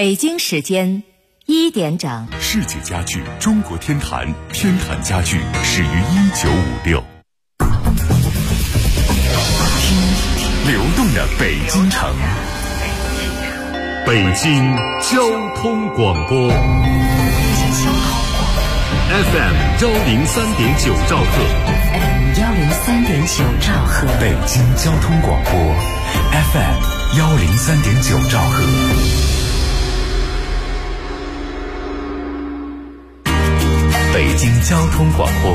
北京时间1点整。 世界家具中国天坛，天坛家具始于1956。流动的北京城，北京交通广播 FM103.9兆赫 103.9兆赫， 北京交通广播 FM103.9兆赫。北京交通广播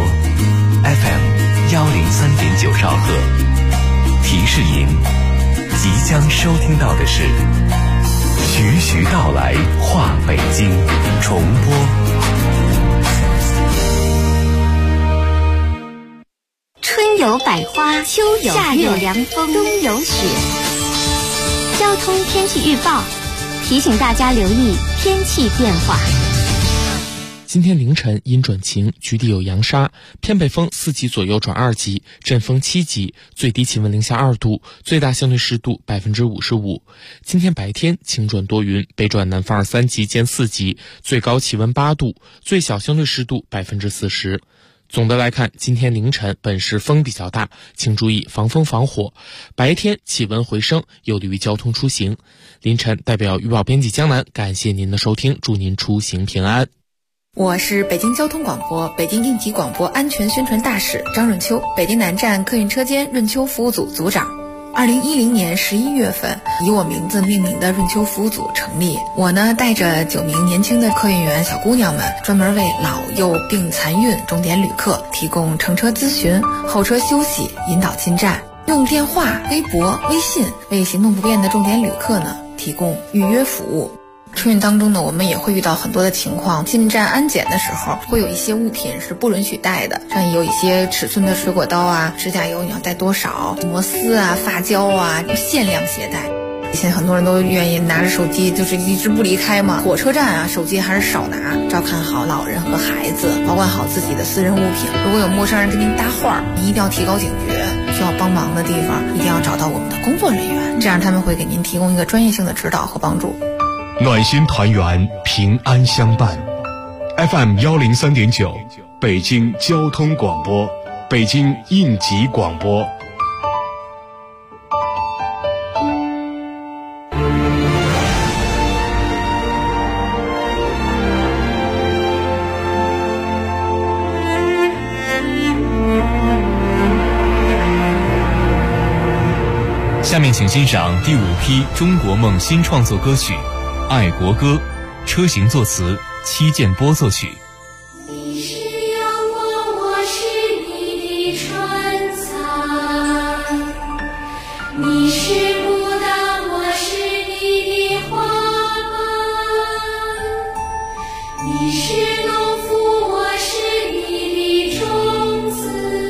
FM103.9兆赫，提示您，即将收听到的是徐徐道来话北京重播。 春有百花，秋有夏有凉风，冬有雪。交通天气预报提醒大家留意天气变化。 今天凌晨阴转晴，局地有扬沙，偏北风4级左右转2级，阵风7级，最低气温零下2度，最大相对湿度55%。今天白天晴转多云，北转南风3级见4级，最高气温8度，最小相对湿度40%。总的来看，今天凌晨本市风比较大，请注意防风防火。白天气温回升，有利于交通出行。凌晨代表预报编辑江南，感谢您的收听，祝您出行平安。 我是北京交通广播北京应急广播安全宣传大使张润秋，北京南站客运车间润秋服务组组长。2010年11月份，以我名字命名的润秋服务组成立。我呢，带着9名年轻的客运员小姑娘们，专门为老幼病残孕重点旅客提供乘车咨询、候车休息、引导进站，用电话、微博、微信为行动不便的重点旅客呢提供预约服务。春运当中呢，我们也会遇到很多的情况，进站安检的时候会有一些物品是不允许带的，像有一些尺寸的水果刀啊、指甲油你要带多少、摩丝啊、发胶啊，限量携带。现在很多人都愿意拿着手机就是一直不离开嘛，火车站啊手机还是少拿，照看好老人和孩子，保管好自己的私人物品。如果有陌生人跟您搭话，你一定要提高警觉，需要帮忙的地方一定要找到我们的工作人员，这样他们会给您提供一个专业性的指导和帮助。 暖心团圆，平安相伴。FM103.9，北京交通广播，北京应急广播。下面请欣赏第5批中国梦新创作歌曲《爱国歌》，车行作词，戚建波作曲。 你是阳光，我是你的春彩；你是牡丹，我是你的花瓣；你是农夫，我是你的种子；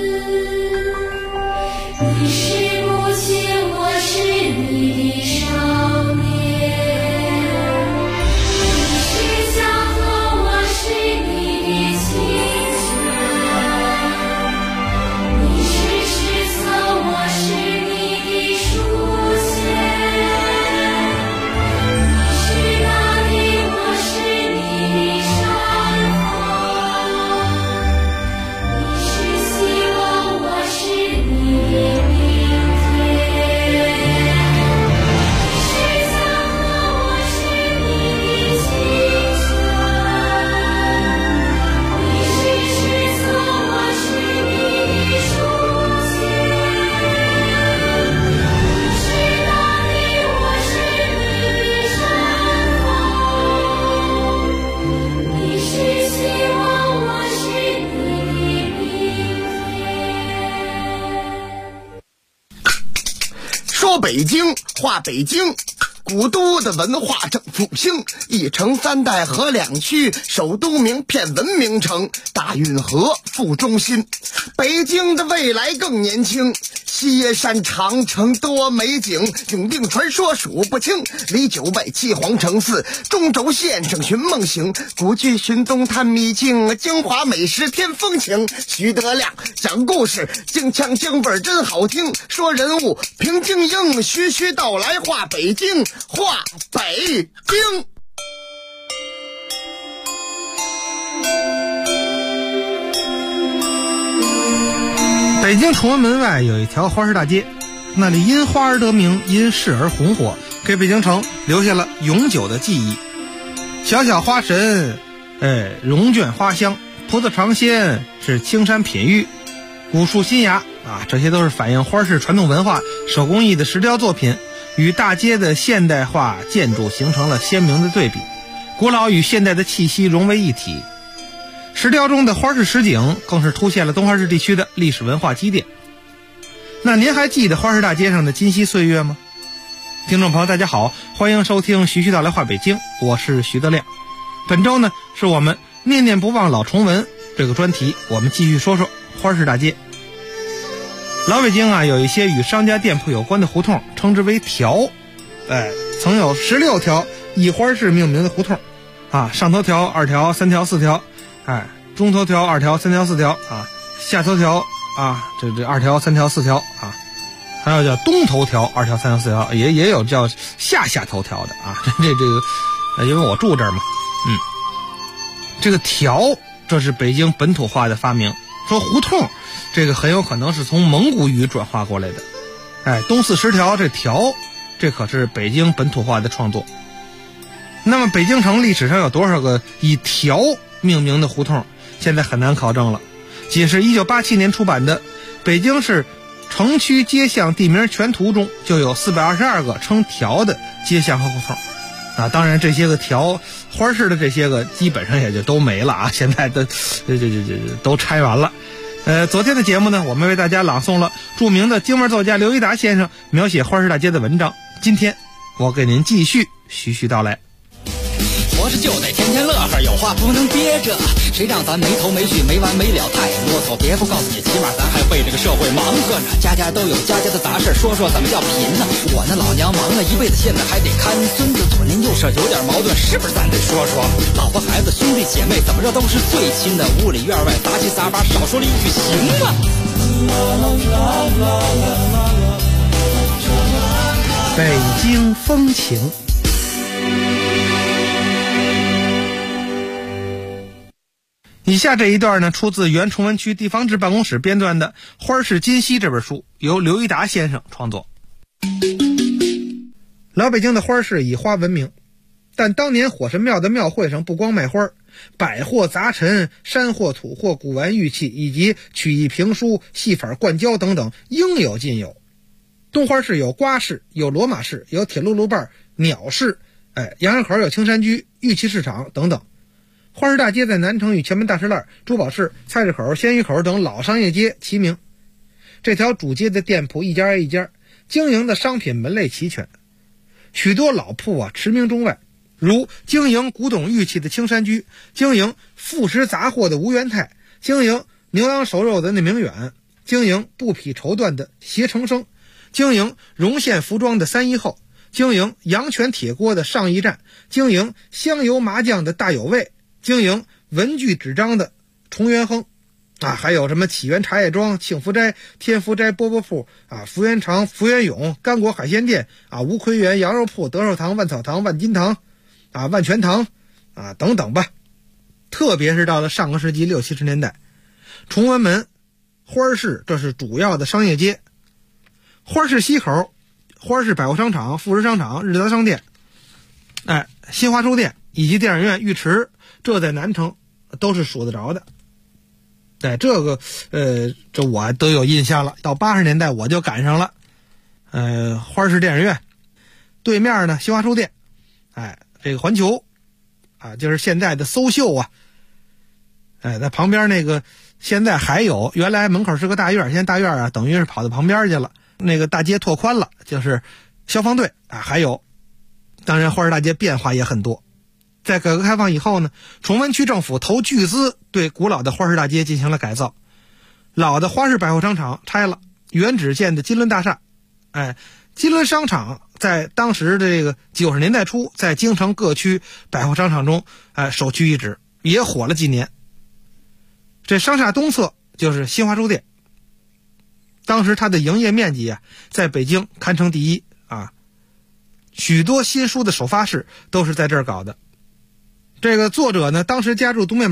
你是母亲，我是你的少年。 北京话北京，古都的文化正复兴，一城3代合2区，首都名片文明城，大运河副中心。北京的未来更年轻，西山长城多美景，永定传说数不清，离9外7皇城4，中轴线整寻梦醒，古剧寻踪探秘境，京华美食添风情。徐德亮讲故事，京腔京味真好听，说人物平京英，徐徐道来话北京，话北京。 北京崇文门外有一条花市大街，那里因花而得名，因市而红火，给北京城留下了永久的记忆。小小花神，绒卷花香，葡萄尝鲜，是青山品玉，古树新芽啊，这些都是反映花市传统文化、手工艺的石雕作品，与大街的现代化建筑形成了鲜明的对比，古老与现代的气息融为一体。石雕中的花市实景更是凸显了东花市地区的历史文化积淀。那您还记得花市大街上的今昔岁月吗？听众朋友大家好，欢迎收听徐徐道来话北京，我是徐德亮。本周呢是我们念念不忘老崇文这个专题，我们继续说说花市大街。老北京啊，有一些与商家店铺有关的胡同，称之为条，曾有16条以花市命名的胡同啊，上头条、2条、3条、4条，中头条、2条、3条、4条啊，下头条啊，这2条、3条、4条啊，还有叫东头条、2条、3条、4条，也有叫下头条的啊。这个，因为我住这儿嘛，这个条，这是北京本土化的发明。说胡同，这个很有可能是从蒙古语转化过来的。东四十条这条，这可是北京本土化的创作。那么北京城历史上有多少个以条命名的胡同，现在很难考证了。仅是1987年出版的《北京市城区街巷地名全图》中，就有422个称条的街巷和胡同。啊，当然这些个条花市的这些个基本上也就都没了啊，现在都拆完了。昨天的节目呢，我们为大家朗诵了著名的京味作家刘一达先生描写花市大街的文章。今天我给您继续徐徐道来。 活着就得天天乐呵，有话不能憋着，谁让咱没头没绪没完没了太啰嗦。别不告诉你，起码咱还为这个社会忙活呢。家家都有家家的杂事，说说怎么叫贫呢？我那老娘忙了一辈子，现在还得看孙子，左邻右舍有点矛盾，是不是咱得说说？老婆孩子兄弟姐妹怎么着都是最亲的，屋里院外杂七杂八，少说了一句行吗？ 北京风情。以下这一段呢，出自原崇文区地方志办公室编撰的《花市今昔》这本书，由刘一达先生创作。老北京的花市以花闻名，但当年火神庙的庙会上不光卖花，百货杂陈、山货土货、古玩玉器以及曲艺评书、戏法灌胶等等应有尽有。东花市有瓜市，有罗马市，有铁路路伴、鸟市，杨园口有青山居、玉器市场等等。花市大街在南城与前门大石栏、珠宝市、菜市口、鲜鱼口等老商业街齐名。这条主街的店铺一家挨一家，经营的商品门类齐全，许多老铺啊驰名中外，如经营古董玉器的青山居，经营副食杂货的吴元泰，经营牛羊熟肉的那明远，经营布匹绸缎的携成生，经营绒线服装的三一后，经营阳泉铁锅的上一站，经营香油麻酱的大有味，经营文具纸张的崇元亨啊，还有什么启源茶叶庄、庆福斋、天福斋饽饽铺啊、福源长、福源永、甘果海鲜店啊、吴奎元羊肉铺、德寿堂、万草堂、万金堂啊、万全堂啊等等吧。特别是到了上个世纪60、70年代，崇文门花市这是主要的商业街，花市西口花市百货商场、富士商场、日达商店、新华书店以及电影院、浴池，这在南城都是数得着的。这个这我都有印象了，到80年代我就赶上了。花市电影院对面呢，新华书店，这个环球啊，就是现在的搜秀啊。在旁边那个现在还有，原来门口是个大院，现在大院啊等于是跑到旁边去了。那个大街拓宽了，就是消防队啊，还有，当然花市大街变化也很多。在改革开放以后呢，崇文区政府投巨资对古老的花市大街进行了改造，老的花市百货商场拆了，原址建的金轮大厦，金轮商场在当时的这个90年代初，在京城各区百货商场中，首屈一指，也火了几年。这商厦东侧就是新华书店，当时它的营业面积啊，在北京堪称第一啊，许多新书的首发式都是在这儿搞的。这个作者呢，当时家住东面门，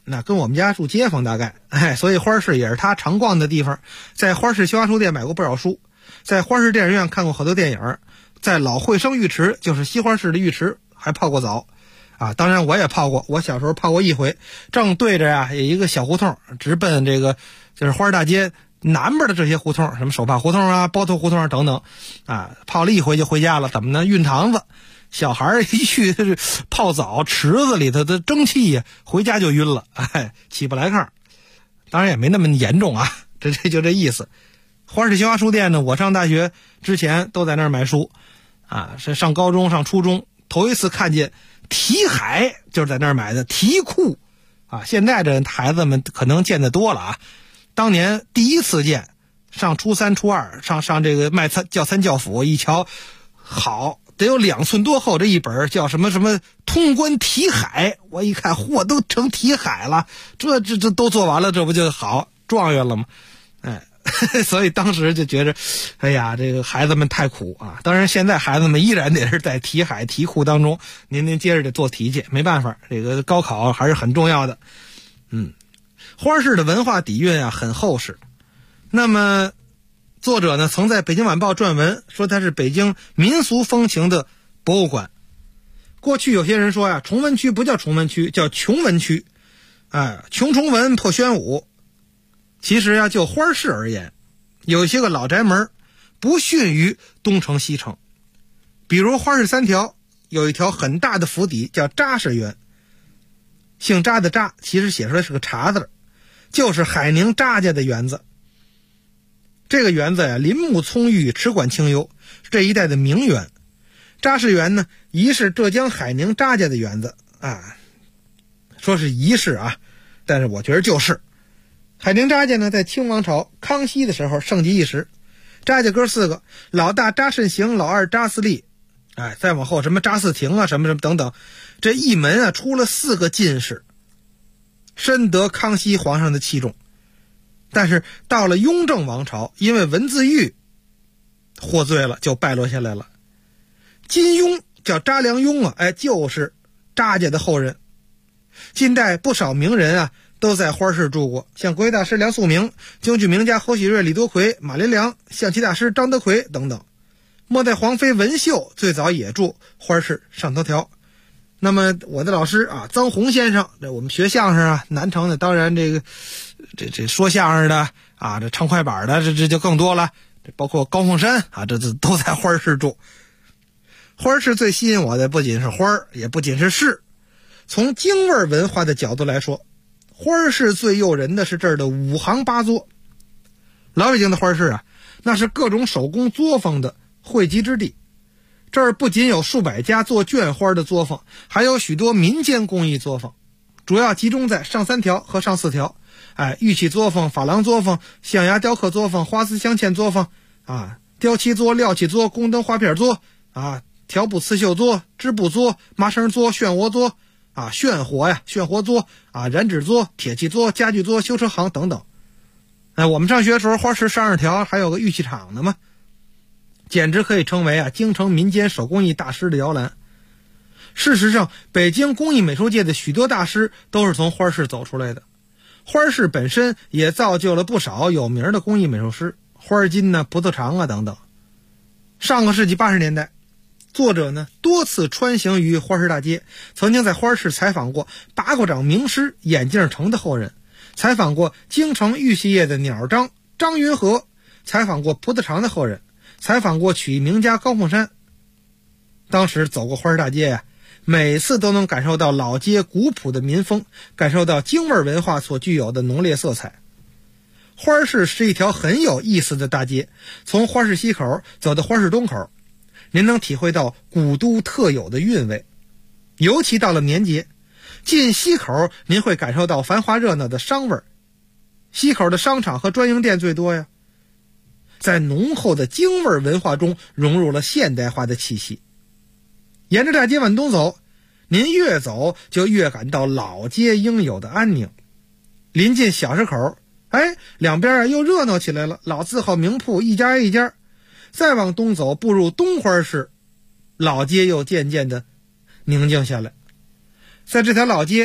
那跟我们家住街坊大概，所以花市也是他常逛的地方。在花市新华书店买过不少书，在花市电影院看过好多电影，在老惠生浴池，就是西花市的浴池，还泡过澡啊。当然我也泡过，我小时候泡过一回，正对着有一个小胡同，直奔这个就是花市大街南边的这些胡同，什么手帕胡同啊、包头胡同啊等等啊，泡了一回就回家了。怎么呢？熨堂子。小孩一去泡澡，池子里头的蒸汽呀，回家就晕了，起不来炕。当然也没那么严重啊，这就这意思。花市新华书店呢，我上大学之前都在那儿买书啊，是上高中上初中头一次看见题海，就是在那儿买的题库啊。现在这孩子们可能见得多了啊，当年第一次见，上初三初二上这个卖教参教辅，一瞧好得有2寸多厚，这一本叫什么什么通关题海，我一看嚯，都成题海了，这都做完了，这不就好状元了吗？所以当时就觉着哎呀，这个孩子们太苦啊。当然现在孩子们依然得是在题海题库当中，您接着得做题去，没办法，这个高考还是很重要的。花市的文化底蕴很厚实。那么作者呢，曾在北京晚报撰文说它是北京民俗风情的博物馆。过去有些人说崇文区不叫崇文区，叫穷文区，穷崇文破宣武。其实就花市而言，有一些个老宅门不逊于东城西城。比如花市3条有一条很大的府邸叫扎氏园，姓扎的扎其实写出来是个茶字，就是海宁扎家的园子。这个园子林木葱郁，池管清幽，是这一带的名园。扎氏园呢，疑是浙江海宁扎家的园子啊，说是疑是但是我觉得就是海宁扎家呢，在清王朝康熙的时候盛极一时。扎家哥4个，老大扎慎行，老二扎四立，再往后什么扎四庭什么什么等等，这一门出了4个进士，深得康熙皇上的器重。但是到了雍正王朝，因为文字狱获罪了，就败落下来了。金庸叫查良镛就是查家的后人。近代不少名人都在花市住过，像国学大师梁漱溟、京剧名家侯喜瑞、李多奎、马连良、象棋大师张德奎等等。末代皇妃文秀最早也住花市上头条。那么我的老师臧洪先生，这我们学相声南城的，当然这说相声的这唱快板的，这就更多了，这包括高凤山这都在花市住。花市最吸引我的不仅是花儿，也不仅是市。从京味文化的角度来说，花市最诱人的是这儿的5行8作。老北京的花市那是各种手工作坊的汇集之地。这儿不仅有数百家做绢花的作坊，还有许多民间工艺作坊，主要集中在上3条和上4条。玉器作坊、珐琅作坊、象牙雕刻作坊、花丝镶嵌作坊雕漆作、料器作、宫灯花片作条布刺绣作、织布作、麻绳作、漩涡作漩涡作染纸作、铁器作、家具作、修车行等等。我们上学的时候，花市上2条还有个玉器厂呢嘛，简直可以称为京城民间手工艺大师的摇篮。事实上，北京工艺美术界的许多大师都是从花市走出来的。花市本身也造就了不少有名的工艺美术师，花金葡萄长等等。上个世纪80年代，作者呢多次穿行于花市大街，曾经在花市采访过八卦掌名师眼镜城的后人，采访过京城玉器业的鸟张张云和，采访过葡萄长的后人，采访过曲艺名家高凤山。当时走过花市大街每次都能感受到老街古朴的民风，感受到京味文化所具有的浓烈色彩。花市是一条很有意思的大街，从花市西口走到花市东口，您能体会到古都特有的韵味。尤其到了年节，进西口您会感受到繁华热闹的商味。西口的商场和专营店最多呀，在浓厚的京味文化中融入了现代化的气息。沿着大街往东走，您越走就越感到老街应有的安宁。临近小市口，两边又热闹起来了，老字号名铺一家一家。再往东走，步入东花市，老街又渐渐的宁静下来。在这条老街，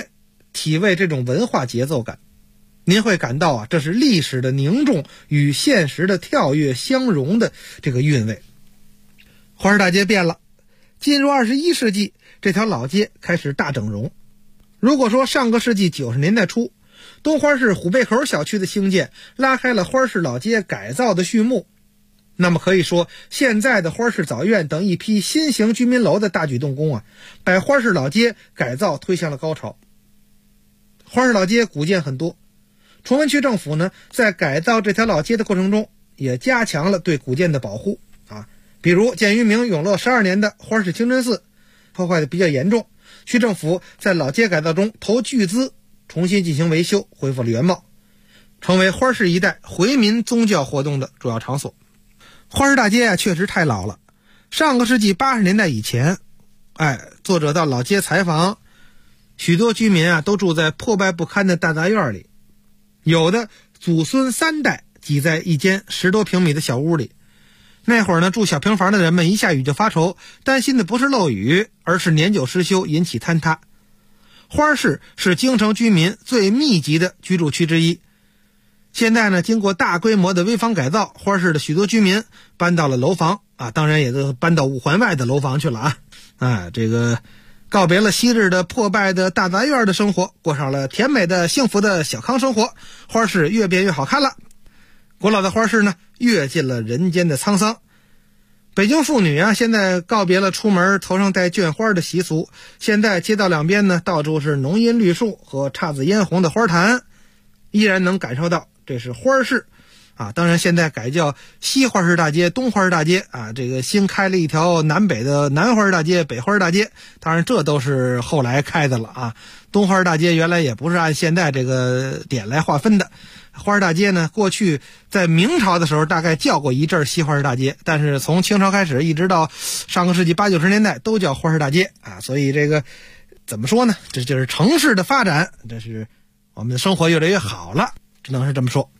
体味这种文化节奏感，您会感到这是历史的凝重与现实的跳跃相融的这个韵味。花市大街变了，进入21世纪，这条老街开始大整容。如果说上个世纪90年代初，东花市虎背口小区的兴建拉开了花市老街改造的序幕，那么可以说现在的花市枣院等一批新型居民楼的大举动工把花市老街改造推向了高潮。花市老街古建很多，崇文区政府呢在改造这条老街的过程中也加强了对古建的保护比如建于明永乐12年的花市清真寺破坏的比较严重，区政府在老街改造中投巨资重新进行维修，恢复了原貌，成为花市一带回民宗教活动的主要场所。花市大街确实太老了，上个世纪80年代以前作者到老街采访，许多居民都住在破败不堪的大杂院里，有的祖孙3代挤在一间10多平米的小屋里。那会儿呢，住小平房的人们一下雨就发愁，担心的不是漏雨，而是年久失修引起坍塌。花市是京城居民最密集的居住区之一。现在呢，经过大规模的危房改造，花市的许多居民搬到了楼房当然也都搬到5环外的楼房去了这个告别了昔日的破败的大杂院的生活，过上了甜美的幸福的小康生活。花市越变越好看了，古老的花市呢越尽了人间的沧桑。北京妇女现在告别了出门头上戴绢花的习俗，现在街道两边呢到处是浓荫绿树和姹紫嫣红的花坛，依然能感受到这是花市当然现在改叫西花市大街、东花市大街这个新开了一条南北的南花市大街、北花市大街，当然这都是后来开的了东花市大街原来也不是按现在这个点来划分的。花市大街呢，过去在明朝的时候大概叫过一阵西花市大街，但是从清朝开始一直到上个世纪80、90年代都叫花市大街所以这个怎么说呢，这就是城市的发展，这是我们的生活越来越好了，只能是这么说。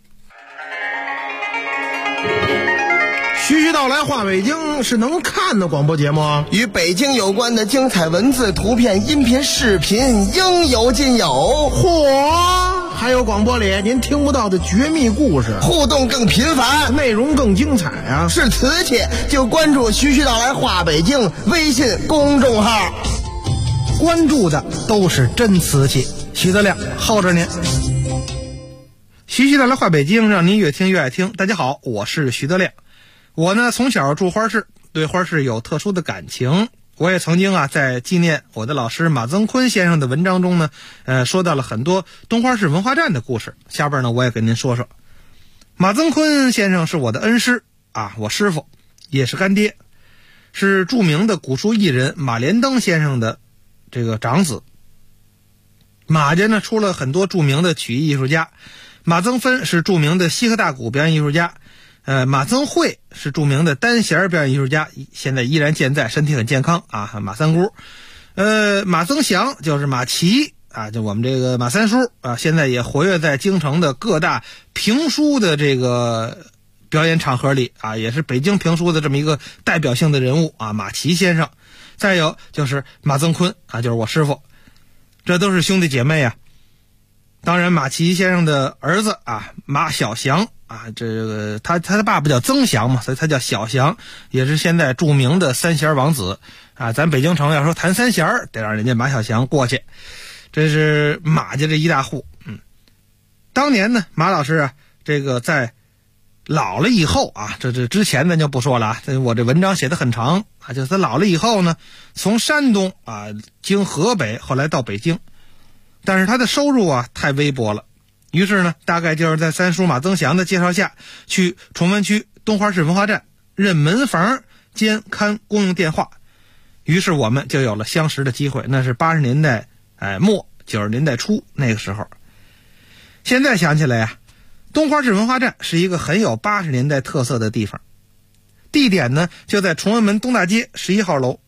徐徐道来话北京是能看的广播节目与北京有关的精彩文字、图片、音频、视频应有尽有。 嚯，还有广播里您听不到的绝密故事， 互动更频繁， 内容更精彩是瓷器就关注徐徐道来话北京微信公众号， 关注的都是真瓷器。徐德亮候着您。徐徐道来话北京，让您越听越爱听。大家好，我是徐德亮。我呢从小住花市，对花市有特殊的感情。我也曾经在纪念我的老师马增坤先生的文章中呢，说到了很多东花市文化站的故事。下边呢我也跟您说说。马增坤先生是我的恩师我师傅，也是干爹，是著名的古书艺人马连登先生的这个长子。马家呢出了很多著名的曲艺艺术家，马增芬是著名的西河大鼓表演艺术家，马增慧是著名的单弦表演艺术家，现在依然健在，身体很健康马三姑。马增祥就是马奇就我们这个马三叔现在也活跃在京城的各大评书的这个表演场合里也是北京评书的这么一个代表性的人物马奇先生。再有就是马增坤就是我师傅，这都是兄弟姐妹当然马奇先生的儿子马小祥这个他的爸爸叫曾祥嘛，所以他叫小祥，也是现在著名的三弦王子咱北京城要说弹三弦得让人家马小祥过去，这是马家这一大户。当年呢马老师这个在老了以后这之前咱就不说了我这文章写得很长就是他老了以后呢，从山东经河北，后来到北京，但是他的收入太微薄了，于是呢大概就是在三叔马增祥的介绍下，去崇文区东花市文化站任门房兼看公用电话，于是我们就有了相识的机会。那是80年代末90年代初那个时候。现在想起来东花市文化站是一个很有80年代特色的地方，地点呢就在崇文门东大街11号楼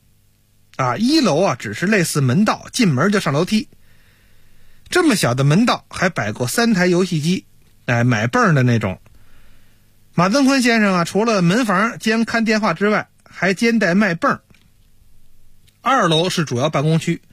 1楼只是类似门道，进门就上楼梯。这么小的门道还摆过3台游戏机买泵的那种。马增坤先生除了门房兼看电话之外，还兼带卖泵。2楼是主要办公区，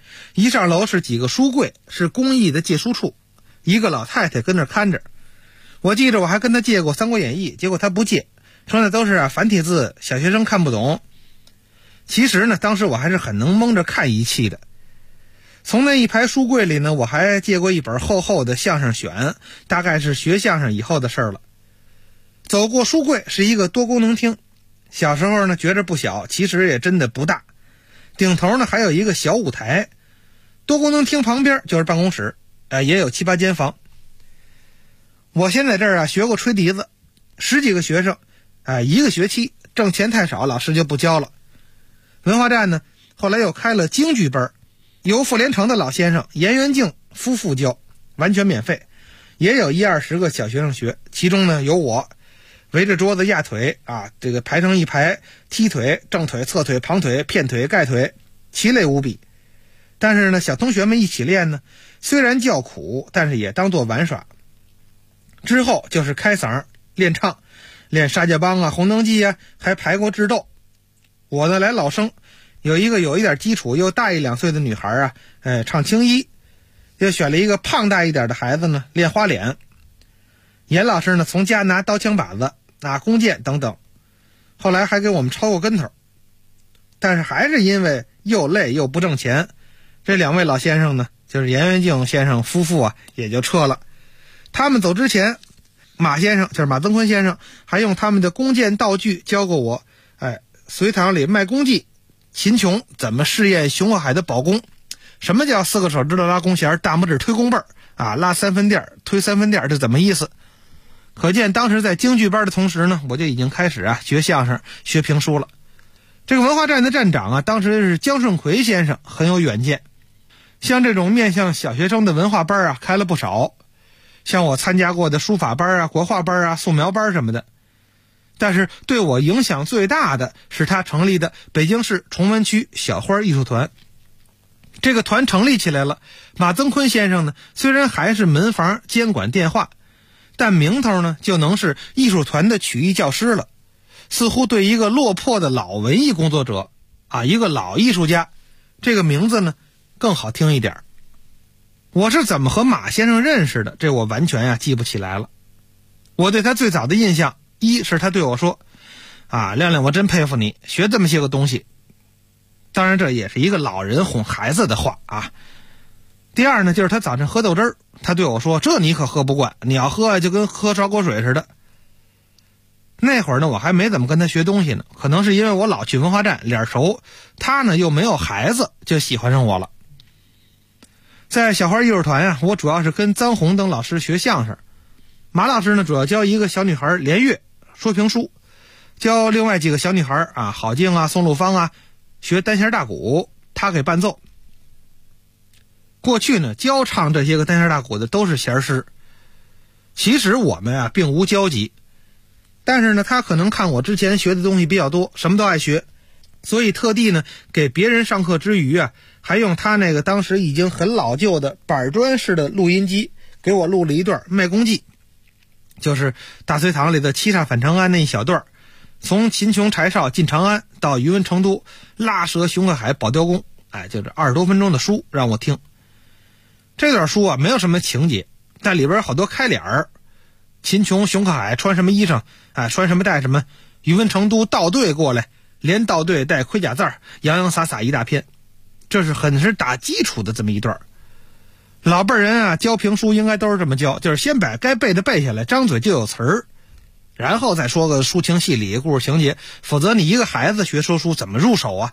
一上楼是几个书柜，是公益的借书处，一个老太太跟那看着。我记着我还跟她借过《三国演义》，结果她不借，说那都是繁体字，小学生看不懂。其实呢，当时我还是很能蒙着看一气的。从那一排书柜里呢，我还借过一本厚厚的相声选，大概是学相声以后的事了。走过书柜是一个多功能厅，小时候呢觉着不小，其实也真的不大。顶头呢还有一个小舞台，多功能厅旁边就是办公室，也有7、8间房。我先在这儿学过吹笛子，10几个学生，一个学期，挣钱太少，老师就不教了。文化站呢后来又开了京剧班，由傅连城的老先生严元敬夫妇教，完全免费，也有10、20个小学生学，其中呢有我，围着桌子压腿这个排成一排，踢腿、正腿、侧腿、旁腿、片腿、盖腿，其类无比。但是呢，小同学们一起练呢，虽然叫苦，但是也当作玩耍。之后就是开嗓练唱，练沙家浜红灯记还排过智斗。我呢来老生，有一个有一点基础又大1、2岁的女孩唱青衣，又选了一个胖大一点的孩子呢练花脸。严老师呢从家拿刀枪把子、拿弓箭等等，后来还给我们抄过跟头。但是还是因为又累又不挣钱，这2位老先生呢，就是严元敬先生夫妇也就撤了。他们走之前，马先生就是马增坤先生，还用他们的弓箭道具教过我，隋唐里卖弓计，秦琼怎么试验熊和海的宝弓，什么叫4个手指头拉弓弦，大拇指推弓背拉3分垫推3分垫，这怎么意思？可见当时在京剧班的同时呢，我就已经开始学相声学评书了。这个文化站的站长当时是姜顺奎先生，很有远见，像这种面向小学生的文化班开了不少，像我参加过的书法班国画班素描班什么的。但是对我影响最大的是他成立的北京市崇文区小花艺术团。这个团成立起来了，马增坤先生呢虽然还是门房监管电话，但名头呢就能是艺术团的曲艺教师了，似乎对一个落魄的老文艺工作者一个老艺术家，这个名字呢更好听一点。我是怎么和马先生认识的，这我完全记不起来了。我对他最早的印象，一是他对我说亮亮，我真佩服你学这么些个东西，当然这也是一个老人哄孩子的话第二呢，就是他早晨喝豆汁儿，他对我说，这你可喝不惯，你要喝就跟喝烧锅水似的。那会儿呢我还没怎么跟他学东西呢，可能是因为我老去文化站脸熟，他呢又没有孩子，就喜欢上我了。在小花艺术团我主要是跟臧洪等老师学相声，马老师呢主要教一个小女孩连岳说评书，教另外几个小女孩郝静宋陆芳学单弦大鼓，他给伴奏。过去呢教唱这些个单弦大鼓的都是弦师，其实我们并无交集，但是呢他可能看我之前学的东西比较多，什么都爱学，所以特地呢给别人上课之余还用他那个当时已经很老旧的板砖式的录音机给我录了一段卖弓记，就是大隋唐里的七煞反长安那一小段，从秦琼柴少进长安到宇文成都拉蛇熊和海保雕弓，就这20多分钟的书让我听。这段书没有什么情节，但里边好多开脸儿，秦琼熊可海穿什么衣裳穿什么带什么，宇文成都倒队过来，连倒队带盔甲字洋洋洒洒一大篇，这是很是打基础的这么一段。老辈人教评书应该都是这么教，就是先把该背的背下来，张嘴就有词儿，然后再说个抒情戏理故事情节，否则你一个孩子学说书怎么入手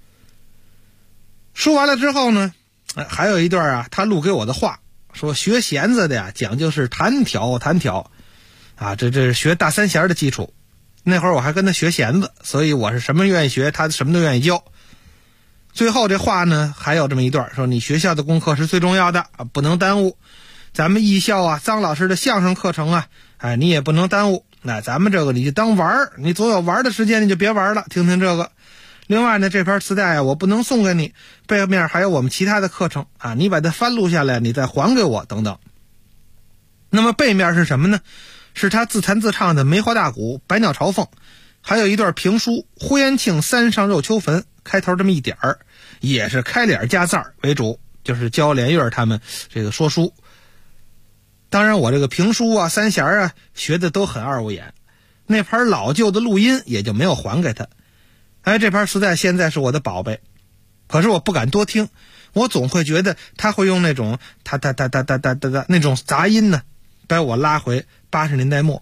说完了之后呢，还有一段他录给我的话，说学弦子的讲究是弹挑这是学大三弦的基础。那会儿我还跟他学弦子，所以我是什么愿意学他什么都愿意教。最后这话呢还有这么一段，说你学校的功课是最重要的不能耽误，咱们艺校臧老师的相声课程你也不能耽误，那咱们这个你就当玩，你总有玩的时间你就别玩了，听听这个。另外呢，这盘磁带我不能送给你，背面还有我们其他的课程你把它翻录下来，你再还给我等等。那么背面是什么呢？是他自弹自唱的梅花大鼓、百鸟朝凤，还有一段评书呼延庆三上肉丘坟，开头这么一点儿， 也是开脸加字儿为主，就是教连月他们这个说书。当然我这个评书啊、三弦啊学的都很二五眼，那盘老旧的录音也就没有还给他。这盘实在现在是我的宝贝，可是我不敢多听，我总会觉得他会用那种哒哒哒哒哒哒哒那种杂音呢，把我拉回80年代末。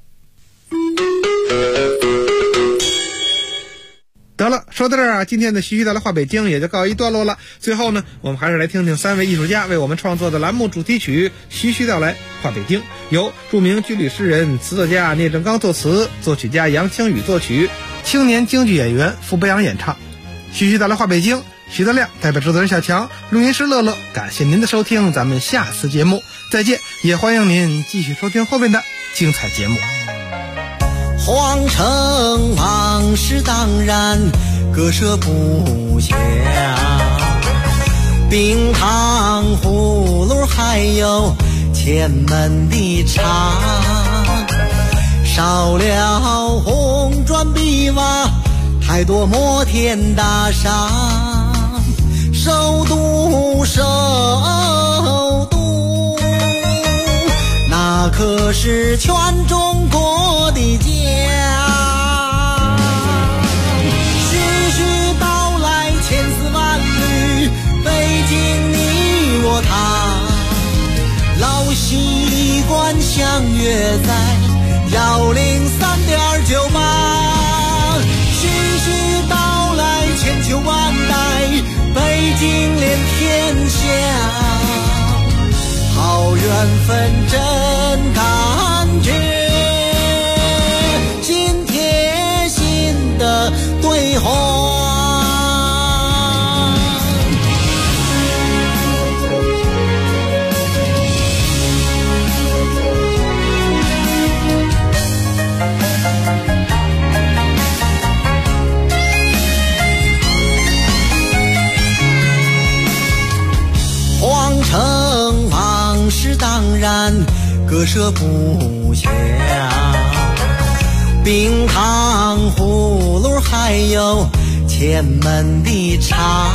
得了，说到这儿啊，今天的徐徐道来话北京也就告一段落了。最后呢，我们还是来听听3位艺术家为我们创作的栏目主题曲《徐徐道来话北京》，由著名军旅诗人、词作家聂政刚作词，作曲家杨清宇作曲，青年京剧演员傅博洋演唱。徐徐道来话北京，徐德亮代表制作人小强，录音师乐乐，感谢您的收听，咱们下次节目再见，也欢迎您继续收听后面的精彩节目。 皇城往事当然割舍不下，冰糖葫芦还有前门的茶，少了红砖碧瓦，太多摩天大厦，首都那可是全中国的家。徐徐道来千丝万缕，北京你我他，老习惯相约在103.98。徐徐道来千秋万代，北京连天下。好缘分真感觉，心贴心的对话。皇城往事当然割舍不下，冰糖葫芦还有前门的茶，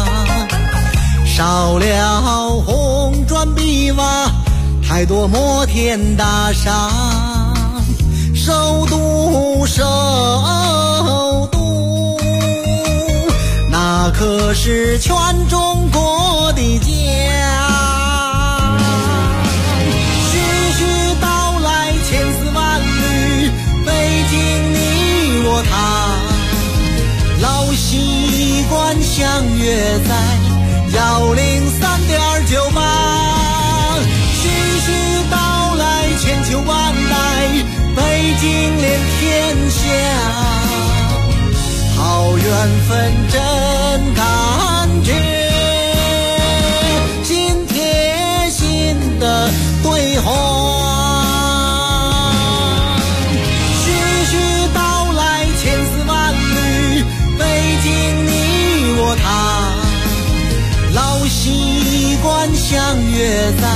少了红砖碧瓦，太多摩天大厦，首都那可是全中国的家。徐徐道来千丝万缕，北京你我他，老习惯相约在103.98。徐徐道来千秋万代，北京连天下。好缘分真感觉，心贴心的对话。徐徐道来千丝万缕，北京你我他，老习惯相约在